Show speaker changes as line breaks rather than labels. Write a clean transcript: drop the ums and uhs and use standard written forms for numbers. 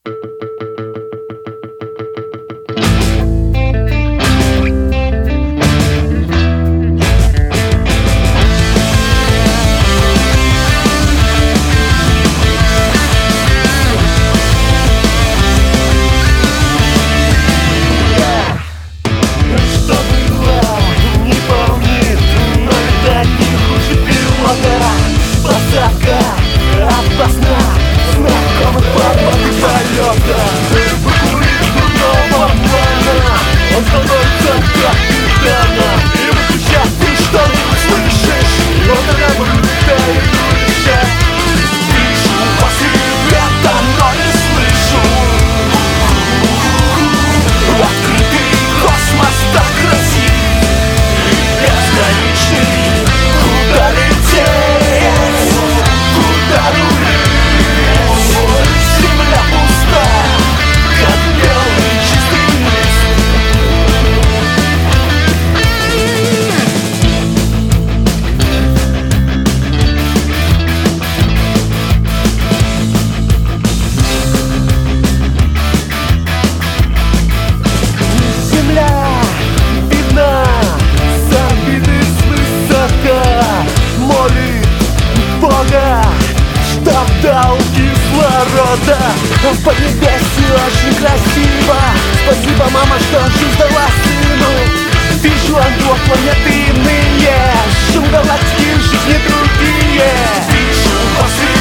Опасна, знакомых подводных полетов. Покурить трудного плана, он становится капитаном. И выключать ты что-нибудь слышишь, и он тогда вылетает крыша. Вижу вас ребята, но не слышу. Открытый космос так красив и бесконечный. Куда лететь? Куда рулить? Земля пуста, как белый чистый лист. Земля видна с орбиты свысока, молит Бога, чтоб дал кислорода. В поднебесье очень красиво. Спасибо, мама, что жизнь дала сыну. Вижу ангелов планеты иные, шум галактики, жизни другие. Вижу вас.